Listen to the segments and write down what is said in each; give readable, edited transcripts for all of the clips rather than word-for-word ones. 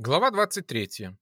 Глава 23.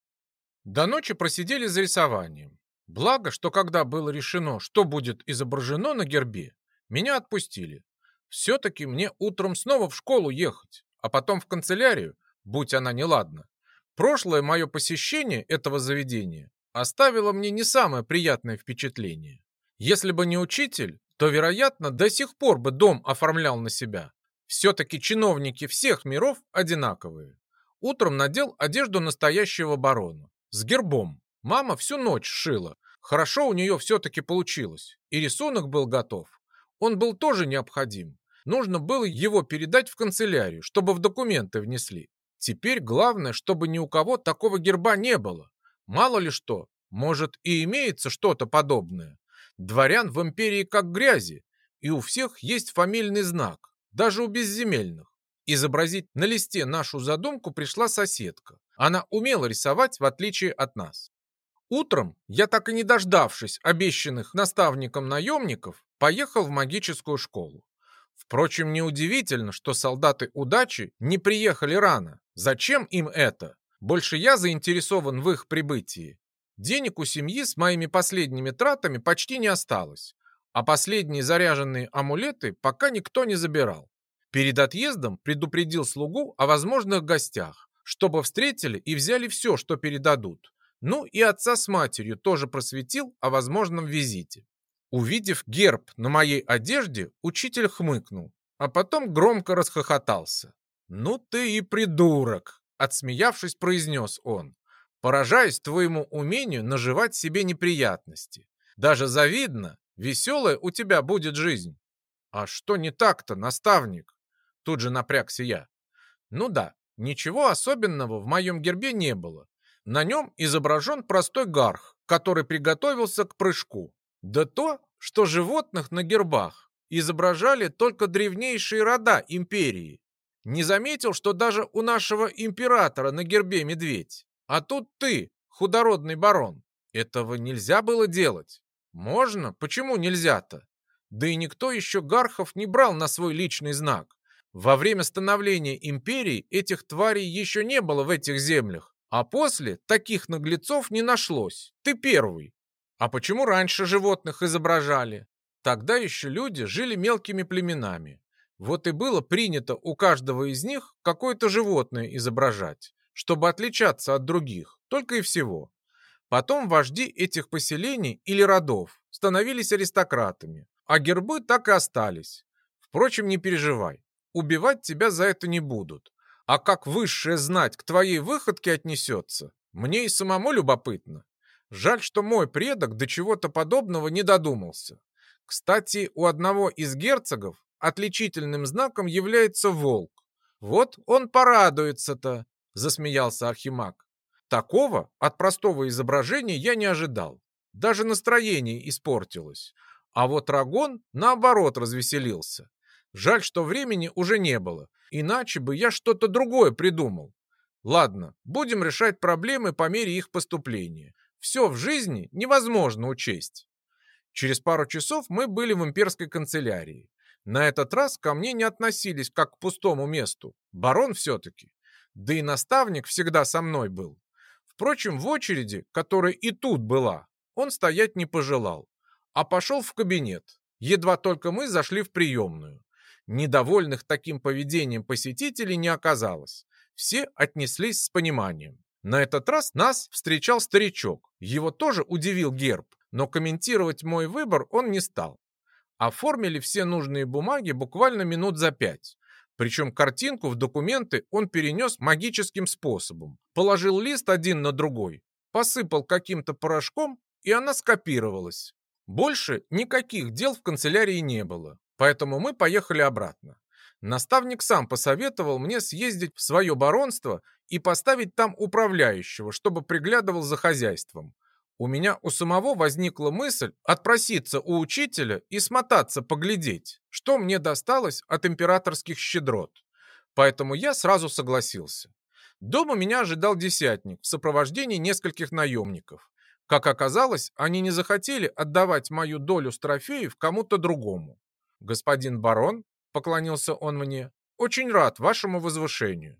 До ночи просидели за рисованием. Благо, что когда было решено, что будет изображено на гербе, меня отпустили. Все-таки мне утром снова в школу ехать, а потом в канцелярию, будь она неладна. Прошлое мое посещение этого заведения оставило мне не самое приятное впечатление. Если бы не учитель, то, вероятно, до сих пор бы дом оформлял на себя. Все-таки чиновники всех миров одинаковые. Утром надел одежду настоящего барона. С гербом. Мама всю ночь шила. Хорошо у нее все-таки получилось. И рисунок был готов. Он был тоже необходим. Нужно было его передать в канцелярию, чтобы в документы внесли. Теперь главное, чтобы ни у кого такого герба не было. Мало ли что, может и имеется что-то подобное. Дворян в империи как грязи, и у всех есть фамильный знак, даже у безземельных. Изобразить на листе нашу задумку пришла соседка. Она умела рисовать, в отличие от нас. Утром я, так и не дождавшись обещанных наставником наемников, поехал в магическую школу. Впрочем, неудивительно, что солдаты удачи не приехали рано. Зачем им это? Больше я заинтересован в их прибытии. Денег у семьи с моими последними тратами почти не осталось, а последние заряженные амулеты пока никто не забирал. Перед отъездом предупредил слугу о возможных гостях, чтобы встретили и взяли все, что передадут. Ну и отца с матерью тоже просветил о возможном визите. Увидев герб на моей одежде, учитель хмыкнул, а потом громко расхохотался. «Ну ты и придурок!» — отсмеявшись, произнес он. «Поражаясь твоему умению наживать себе неприятности. Даже завидно, веселая у тебя будет жизнь». «А что не так-то, наставник?» Тут же напрягся я. Ну да, ничего особенного в моем гербе не было. На нем изображен простой гарх, который приготовился к прыжку. Да то, что животных на гербах изображали только древнейшие рода империи. Не заметил, что даже у нашего императора на гербе медведь. А тут ты, худородный барон. Этого нельзя было делать. Можно? Почему нельзя-то? Да и никто еще гархов не брал на свой личный знак. Во время становления империи этих тварей еще не было в этих землях, а после таких наглецов не нашлось. Ты первый. А почему раньше животных изображали? Тогда еще люди жили мелкими племенами. Вот и было принято у каждого из них какое-то животное изображать, чтобы отличаться от других, только и всего. Потом вожди этих поселений или родов становились аристократами, а гербы так и остались. Впрочем, не переживай. Убивать тебя за это не будут. А как высшая знать к твоей выходке отнесется, мне и самому любопытно. Жаль, что мой предок до чего-то подобного не додумался. Кстати, у одного из герцогов отличительным знаком является волк. Вот он порадуется-то, засмеялся Архимаг. Такого от простого изображения я не ожидал. Даже настроение испортилось. А вот Рагон, наоборот, развеселился. Жаль, что времени уже не было, иначе бы я что-то другое придумал. Ладно, будем решать проблемы по мере их поступления. Все в жизни невозможно учесть. Через пару часов мы были в имперской канцелярии. На этот раз ко мне не относились как к пустому месту. Барон все-таки. Да и наставник всегда со мной был. Впрочем, в очереди, которая и тут была, он стоять не пожелал, а пошел в кабинет. Едва только мы зашли в приемную. Недовольных таким поведением посетителей не оказалось. Все отнеслись с пониманием. На этот раз нас встречал старичок. Его тоже удивил герб, но комментировать мой выбор он не стал. Оформили все нужные бумаги буквально минут за 5. Причем картинку в документы он перенес магическим способом. Положил лист один на другой, посыпал каким-то порошком, и она скопировалась. Больше никаких дел в канцелярии не было. Поэтому мы поехали обратно. Наставник сам посоветовал мне съездить в свое баронство и поставить там управляющего, чтобы приглядывал за хозяйством. У меня у самого возникла мысль отпроситься у учителя и смотаться поглядеть, что мне досталось от императорских щедрот. Поэтому я сразу согласился. Дома меня ожидал десятник в сопровождении нескольких наемников. Как оказалось, они не захотели отдавать мою долю с трофеев кому-то другому. «Господин барон», — поклонился он мне, — «очень рад вашему возвышению.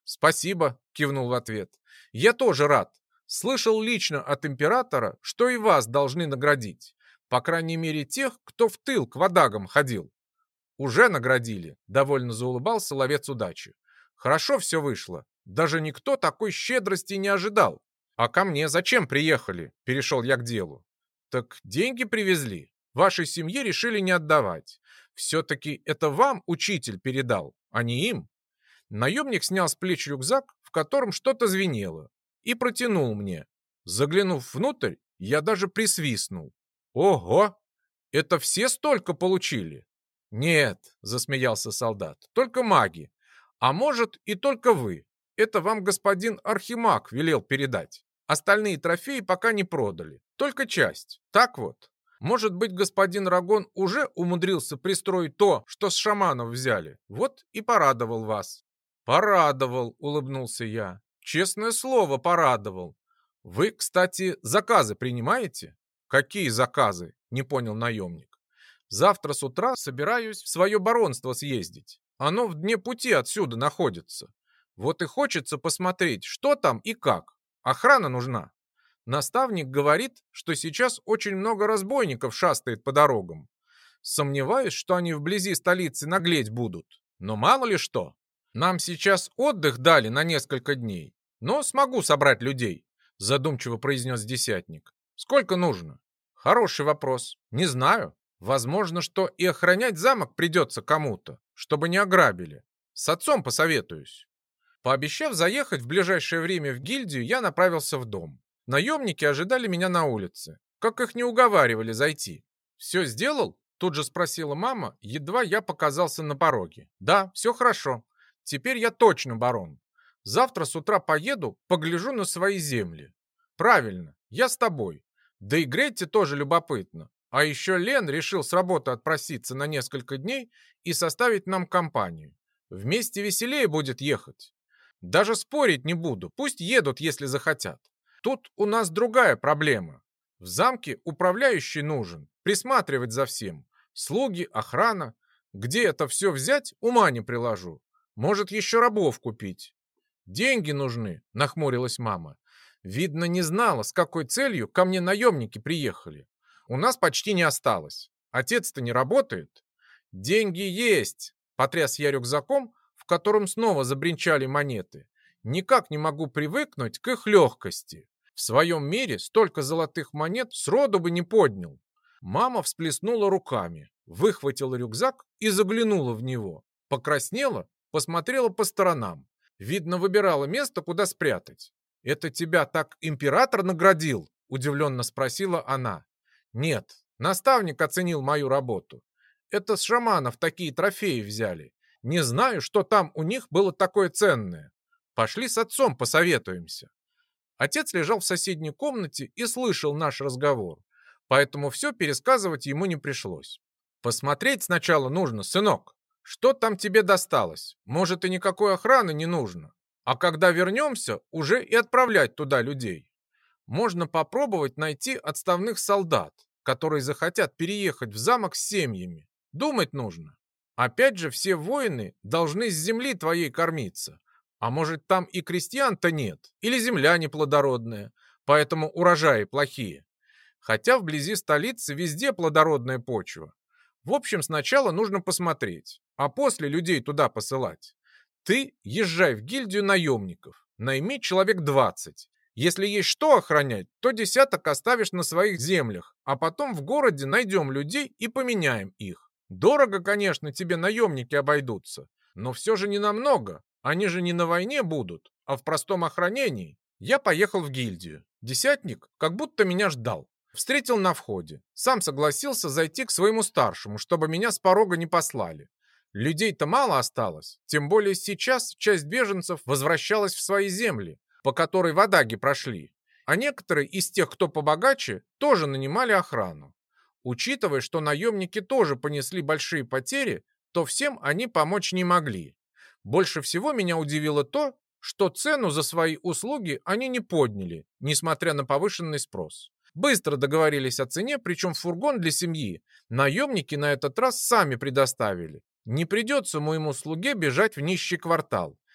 «Спасибо», — кивнул в ответ. «Я тоже рад. Слышал лично от императора, что и вас должны наградить. По крайней мере, тех, кто в тыл к ватагам ходил». «Уже наградили», — довольно заулыбался ловец удачи. «Хорошо все вышло. Даже никто такой щедрости не ожидал. А ко мне зачем приехали?» — перешел я к делу. «Так деньги привезли. Вашей семье решили не отдавать. Все-таки это вам учитель передал, а не им». Наемник снял с плеч рюкзак, в котором что-то звенело, и протянул мне. Заглянув внутрь, я даже присвистнул. «Ого! Это все столько получили?» «Нет», — засмеялся солдат, — «только маги. А может, и только вы. Это вам господин Архимаг велел передать. Остальные трофеи пока не продали, только часть. Так вот. Может быть, господин Рагон уже умудрился пристроить то, что с шаманов взяли. Вот и порадовал вас». «Порадовал», — улыбнулся я. «Честное слово, порадовал. Вы, кстати, заказы принимаете?» «Какие заказы?» — не понял наемник. «Завтра с утра собираюсь в свое баронство съездить. Оно в дне пути отсюда находится. Вот и хочется посмотреть, что там и как. Охрана нужна. Наставник говорит, что сейчас очень много разбойников шастает по дорогам. Сомневаюсь, что они вблизи столицы наглеть будут. Но мало ли что. Нам сейчас отдых дали на несколько дней, но смогу собрать людей», задумчиво произнес десятник. «Сколько нужно?» «Хороший вопрос. Не знаю. Возможно, что и охранять замок придется кому-то, чтобы не ограбили. С отцом посоветуюсь». Пообещав заехать в ближайшее время в гильдию, я направился в дом. Наемники ожидали меня на улице. Как их не уговаривали зайти. «Все сделал?» — тут же спросила мама, едва я показался на пороге. «Да, все хорошо. Теперь я точно барон. Завтра с утра поеду, погляжу на свои земли». «Правильно, я с тобой. Да и Гретте тоже любопытно. А еще Лен решил с работы отпроситься на несколько дней и составить нам компанию. Вместе веселее будет ехать. Даже спорить не буду, пусть едут, если захотят. Тут у нас другая проблема. В замке управляющий нужен, присматривать за всем. Слуги, охрана. Где это все взять, ума не приложу. Может, еще рабов купить». «Деньги нужны», — нахмурилась мама. «Видно, не знала, с какой целью ко мне наемники приехали. У нас почти не осталось. Отец-то не работает». «Деньги есть», — потряс я рюкзаком, в котором снова забринчали монеты. «Никак не могу привыкнуть к их легкости. В своем мире столько золотых монет сроду бы не поднял». Мама всплеснула руками, выхватила рюкзак и заглянула в него. Покраснела, посмотрела по сторонам. Видно, выбирала место, куда спрятать. «Это тебя так император наградил?» – удивленно спросила она. «Нет, наставник оценил мою работу. Это с шаманов такие трофеи взяли. Не знаю, что там у них было такое ценное. Пошли с отцом посоветуемся». Отец лежал в соседней комнате и слышал наш разговор, поэтому все пересказывать ему не пришлось. «Посмотреть сначала нужно, сынок. Что там тебе досталось? Может, и никакой охраны не нужно. А когда вернемся, уже и отправлять туда людей. Можно попробовать найти отставных солдат, которые захотят переехать в замок с семьями. Думать нужно. Опять же, все воины должны с земли твоей кормиться. А может, там и крестьян-то нет, или земля неплодородная, поэтому урожаи плохие. Хотя вблизи столицы везде плодородная почва. В общем, сначала нужно посмотреть, а после людей туда посылать. Ты езжай в гильдию наемников, найми человек 20. Если есть что охранять, то десяток оставишь на своих землях, а потом в городе найдем людей и поменяем их. Дорого, конечно, тебе наемники обойдутся, но все же не намного. Они же не на войне будут, а в простом охранении. Я поехал в гильдию. Десятник как будто меня ждал. Встретил на входе. Сам согласился зайти к своему старшему, чтобы меня с порога не послали. Людей-то мало осталось, тем более сейчас часть беженцев возвращалась в свои земли, по которой ватаги прошли. А некоторые из тех, кто побогаче, тоже нанимали охрану. Учитывая, что наемники тоже понесли большие потери, то всем они помочь не могли. Больше всего меня удивило то, что цену за свои услуги они не подняли, несмотря на повышенный спрос. Быстро договорились о цене, причем фургон для семьи наемники на этот раз сами предоставили. Не придется моему слуге бежать в нищий квартал.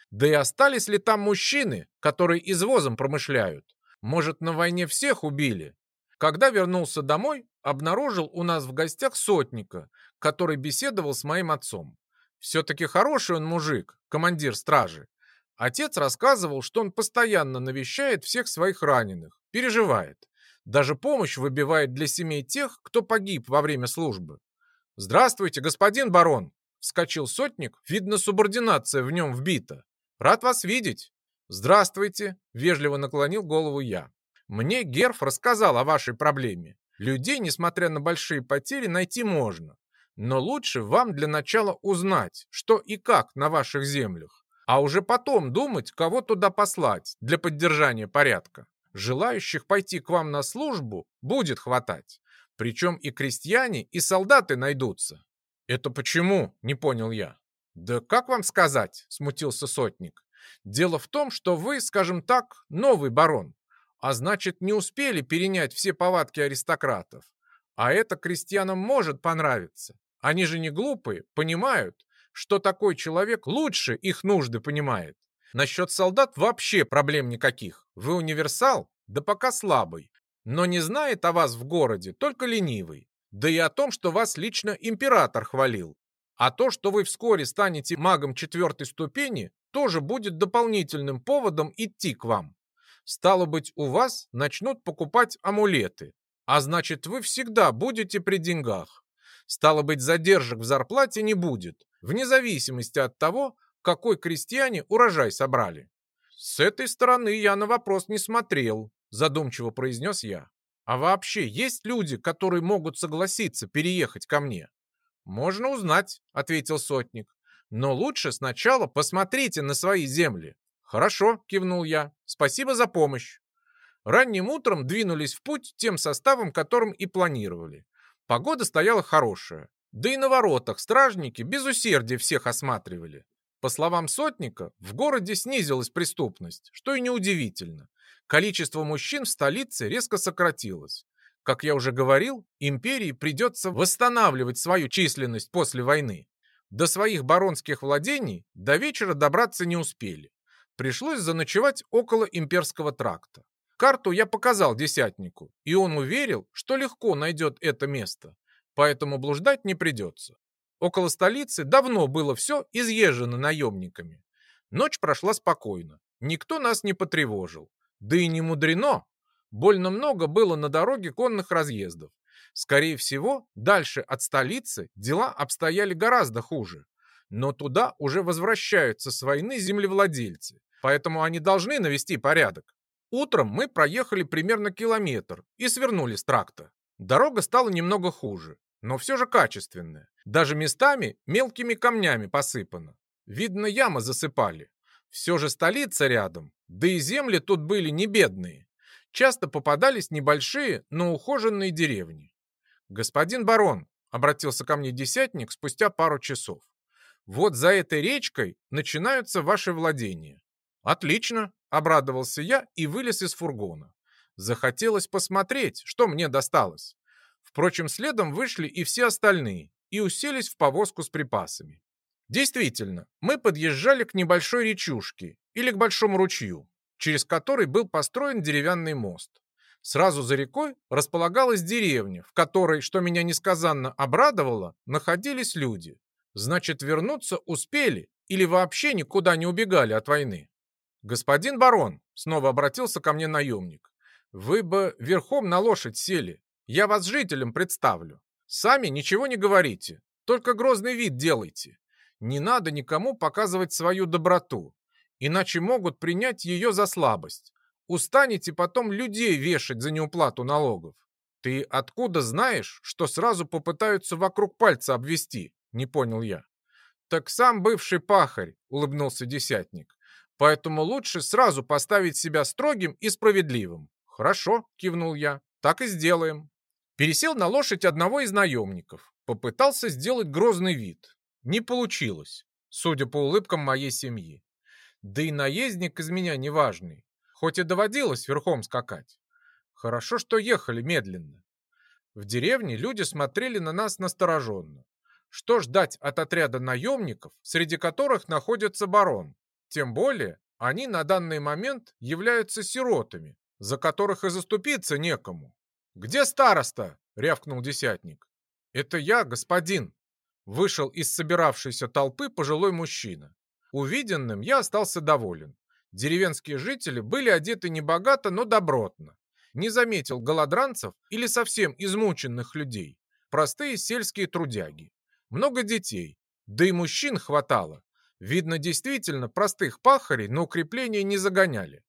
Да и остались ли там мужчины, которые извозом промышляют? Может, на войне всех убили? Когда вернулся домой, обнаружил у нас в гостях сотника, который беседовал с моим отцом. Все-таки хороший он мужик, командир стражи. Отец рассказывал, что он постоянно навещает всех своих раненых, переживает. Даже помощь выбивает для семей тех, кто погиб во время службы. «Здравствуйте, господин барон!» — вскочил сотник, видно, субординация в нем вбита. «Рад вас видеть!» «Здравствуйте!» — вежливо наклонил голову я. «Мне Герф рассказал о вашей проблеме. Людей, несмотря на большие потери, найти можно. Но лучше вам для начала узнать, что и как на ваших землях, а уже потом думать, кого туда послать для поддержания порядка. Желающих пойти к вам на службу будет хватать. Причем и крестьяне, и солдаты найдутся». «Это почему?» — не понял я. «Да как вам сказать?» — смутился сотник. «Дело в том, что вы, скажем так, новый барон, а значит, не успели перенять все повадки аристократов. А это крестьянам может понравиться. Они же не глупые, понимают, что такой человек лучше их нужды понимает. Насчет солдат вообще проблем никаких. Вы универсал, да пока слабый. Но не знает о вас в городе только ленивый. Да и о том, что вас лично император хвалил. А то, что вы вскоре станете магом 4-й ступени, тоже будет дополнительным поводом идти к вам. Стало быть, у вас начнут покупать амулеты, а значит, вы всегда будете при деньгах. Стало быть, задержек в зарплате не будет, вне зависимости от того, какой крестьяне урожай собрали. С этой стороны я на вопрос не смотрел, задумчиво произнес я. А вообще есть люди, которые могут согласиться переехать ко мне? Можно узнать, ответил сотник. Но лучше сначала посмотрите на свои земли. Хорошо, кивнул я. Спасибо за помощь. Ранним утром двинулись в путь тем составом, которым и планировали. Погода стояла хорошая. Да и на воротах стражники без усердия всех осматривали. По словам сотника, в городе снизилась преступность, что и неудивительно. Количество мужчин в столице резко сократилось. Как я уже говорил, империи придется восстанавливать свою численность после войны. До своих баронских владений до вечера добраться не успели. Пришлось заночевать около имперского тракта. Карту я показал десятнику, и он уверил, что легко найдет это место, поэтому блуждать не придется. Около столицы давно было все изъезжено наемниками. Ночь прошла спокойно, никто нас не потревожил. Да и не мудрено, больно много было на дороге конных разъездов. Скорее всего, дальше от столицы дела обстояли гораздо хуже. Но туда уже возвращаются с войны землевладельцы, поэтому они должны навести порядок. Утром мы проехали примерно километр и свернули с тракта. Дорога стала немного хуже, но все же качественная. Даже местами мелкими камнями посыпана. Видно, ямы засыпали. Все же столица рядом, да и земли тут были не бедные. Часто попадались небольшие, но ухоженные деревни. «Господин барон», — обратился ко мне десятник спустя пару часов, «вот за этой речкой начинаются ваши владения». «Отлично», — обрадовался я и вылез из фургона. Захотелось посмотреть, что мне досталось. Впрочем, следом вышли и все остальные и уселись в повозку с припасами. Действительно, мы подъезжали к небольшой речушке или к большому ручью, через который был построен деревянный мост. Сразу за рекой располагалась деревня, в которой, что меня несказанно обрадовало, находились люди. Значит, вернуться успели или вообще никуда не убегали от войны. «Господин барон», — снова обратился ко мне наемник, «вы бы верхом на лошадь сели. Я вас жителям представлю. Сами ничего не говорите, только грозный вид делайте. Не надо никому показывать свою доброту, иначе могут принять ее за слабость. Устанете потом людей вешать за неуплату налогов. Ты откуда знаешь, что сразу попытаются вокруг пальца обвести?» Не понял я. «Так сам бывший пахарь», — улыбнулся десятник. «Поэтому лучше сразу поставить себя строгим и справедливым». «Хорошо», — кивнул я, — «так и сделаем». Пересел на лошадь одного из наемников. Попытался сделать грозный вид. Не получилось, судя по улыбкам моей семьи. Да и наездник из меня неважный, хоть и доводилось верхом скакать. Хорошо, что ехали медленно. В деревне люди смотрели на нас настороженно. Что ждать от отряда наемников, среди которых находится барон? Тем более, они на данный момент являются сиротами, за которых и заступиться некому. «Где староста?» — рявкнул десятник. «Это я, господин», — вышел из собиравшейся толпы пожилой мужчина. Увиденным я остался доволен. Деревенские жители были одеты небогато, но добротно. Не заметил голодранцев или совсем измученных людей. Простые сельские трудяги. Много детей, да и мужчин хватало. Видно, действительно, простых пахарей на укрепление не загоняли.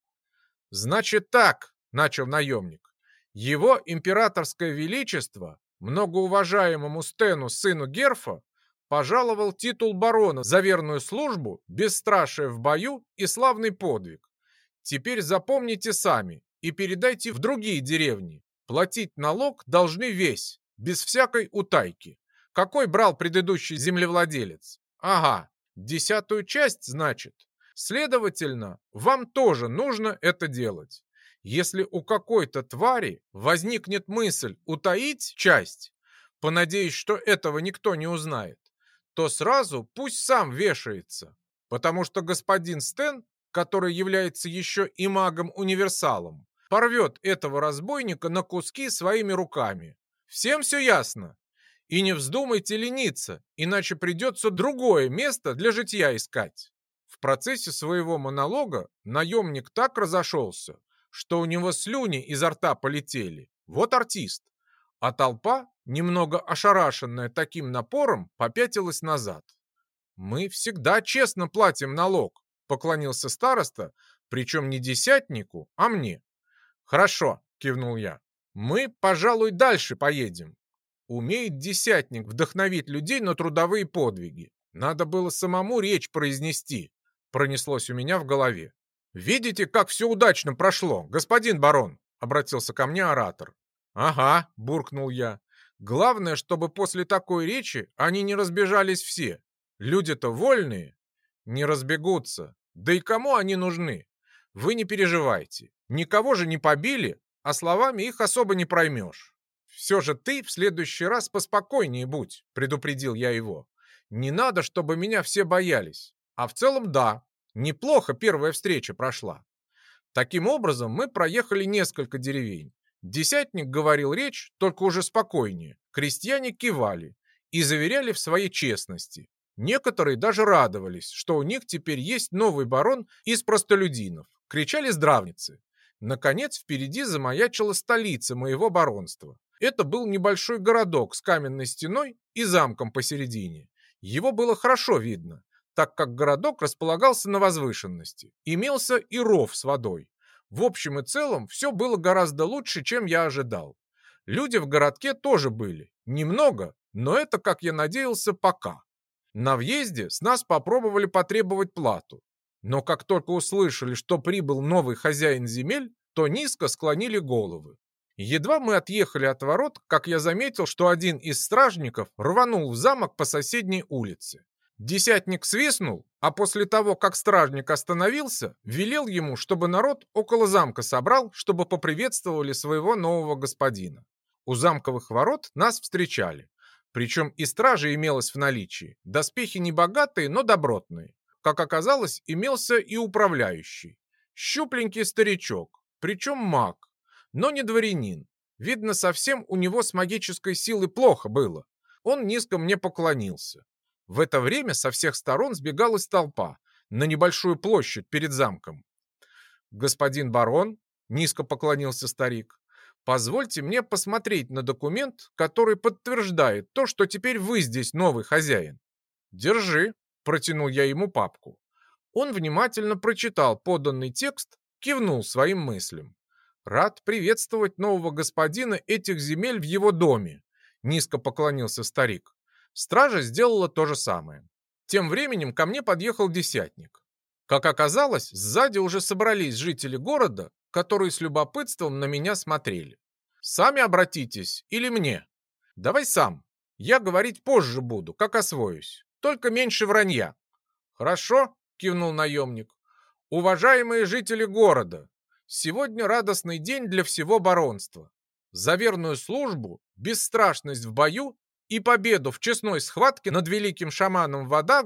«Значит так», — начал наемник, — «его императорское величество, многоуважаемому Стену, сыну Герфа, пожаловал титул барона за верную службу, бесстрашие в бою и славный подвиг. Теперь запомните сами и передайте в другие деревни. Платить налог должны весь, без всякой утайки. Какой брал предыдущий землевладелец? Ага, 10-ю часть, значит. Следовательно, вам тоже нужно это делать. Если у какой-то твари возникнет мысль утаить часть, понадеясь, что этого никто не узнает, то сразу пусть сам вешается, потому что господин Стен, который является еще и магом-универсалом, порвет этого разбойника на куски своими руками. Всем все ясно? И не вздумайте лениться, иначе придется другое место для житья искать. В процессе своего монолога наемник так разошелся, что у него слюни изо рта полетели. Вот артист. А толпа, немного ошарашенная таким напором, попятилась назад. «Мы всегда честно платим налог», — поклонился староста, причем не десятнику, а мне. «Хорошо», — кивнул я. «Мы, пожалуй, дальше поедем». Умеет десятник вдохновить людей на трудовые подвиги. Надо было самому речь произнести, пронеслось у меня в голове. «Видите, как все удачно прошло, господин барон?» — обратился ко мне оратор. «Ага», — буркнул я. «Главное, чтобы после такой речи они не разбежались все. Люди-то вольные. Не разбегутся. Да и кому они нужны? Вы не переживайте. Никого же не побили, а словами их особо не проймешь. Все же ты в следующий раз поспокойнее будь», — предупредил я его. «Не надо, чтобы меня все боялись. А в целом, да, неплохо первая встреча прошла». Таким образом, мы проехали несколько деревень. Десятник говорил речь, только уже спокойнее. Крестьяне кивали и заверяли в своей честности. Некоторые даже радовались, что у них теперь есть новый барон из простолюдинов. Кричали здравницы. Наконец, впереди замаячила столица моего баронства. Это был небольшой городок с каменной стеной и замком посередине. Его было хорошо видно, так как городок располагался на возвышенности. Имелся и ров с водой. В общем и целом, все было гораздо лучше, чем я ожидал. Люди в городке тоже были. Немного, но это, как я надеялся, пока. На въезде с нас попробовали потребовать плату. Но как только услышали, что прибыл новый хозяин земель, то низко склонили головы. Едва мы отъехали от ворот, как я заметил, что один из стражников рванул в замок по соседней улице. Десятник свистнул, а после того, как стражник остановился, велел ему, чтобы народ около замка собрал, чтобы поприветствовали своего нового господина. У замковых ворот нас встречали. Причем и стража имелась в наличии. Доспехи небогатые, но добротные. Как оказалось, имелся и управляющий. Щупленький старичок, причем маг, но не дворянин. Видно, совсем у него с магической силой плохо было. Он низко мне поклонился. В это время со всех сторон сбегалась толпа на небольшую площадь перед замком. «Господин барон», — низко поклонился старик, — «позвольте мне посмотреть на документ, который подтверждает то, что теперь вы здесь новый хозяин». «Держи», — протянул я ему папку. Он внимательно прочитал поданный текст, кивнул своим мыслям. «Рад приветствовать нового господина этих земель в его доме», — низко поклонился старик. Стража сделала то же самое. Тем временем ко мне подъехал десятник. Как оказалось, сзади уже собрались жители города, которые с любопытством на меня смотрели. «Сами обратитесь или мне?» «Давай сам. Я говорить позже буду, как освоюсь. Только меньше вранья». «Хорошо», — кивнул наемник. «Уважаемые жители города, сегодня радостный день для всего баронства. За верную службу, бесстрашность в бою и победу в честной схватке над великим шаманом Вадагов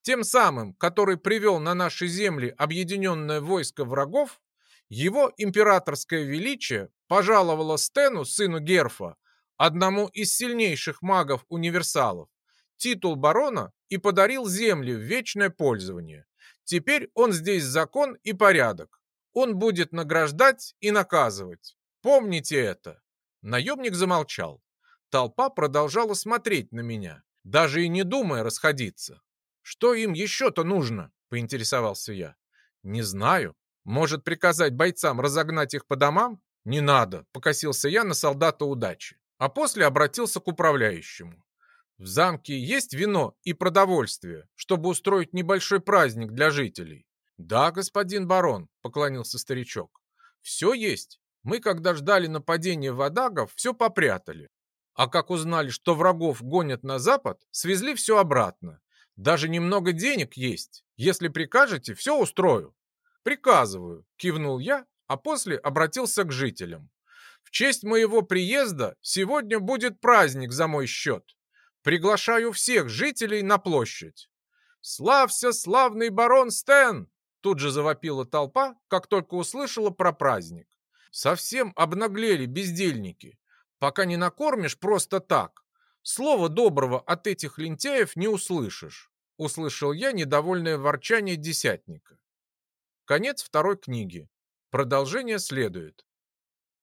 тем самым, который привел на наши земли объединенное войско врагов, его императорское величие пожаловало Стэну, сыну Герфа, одному из сильнейших магов-универсалов, титул барона и подарил земли в вечное пользование. Теперь он здесь закон и порядок. Он будет награждать и наказывать. Помните это. Наемник замолчал. Толпа продолжала смотреть на меня, даже и не думая расходиться. Что им еще-то нужно? Поинтересовался я. Не знаю. Может приказать бойцам разогнать их по домам? Не надо, покосился я на солдата удачи. А после обратился к управляющему. В замке есть вино и продовольствие, чтобы устроить небольшой праздник для жителей. Да, господин барон, поклонился старичок. Все есть. Мы, когда ждали нападения вадагов, все попрятали. А как узнали, что врагов гонят на запад, свезли все обратно. Даже немного денег есть. Если прикажете, все устрою. Приказываю, кивнул я, а после обратился к жителям. В честь моего приезда сегодня будет праздник за мой счет. Приглашаю всех жителей на площадь. «Славься, славный барон Стэн!» Тут же завопила толпа, как только услышала про праздник. Совсем обнаглели бездельники. Пока не накормишь просто так. Слова доброго от этих лентяев не услышишь. Услышал я недовольное ворчание десятника. Конец второй книги. Продолжение следует.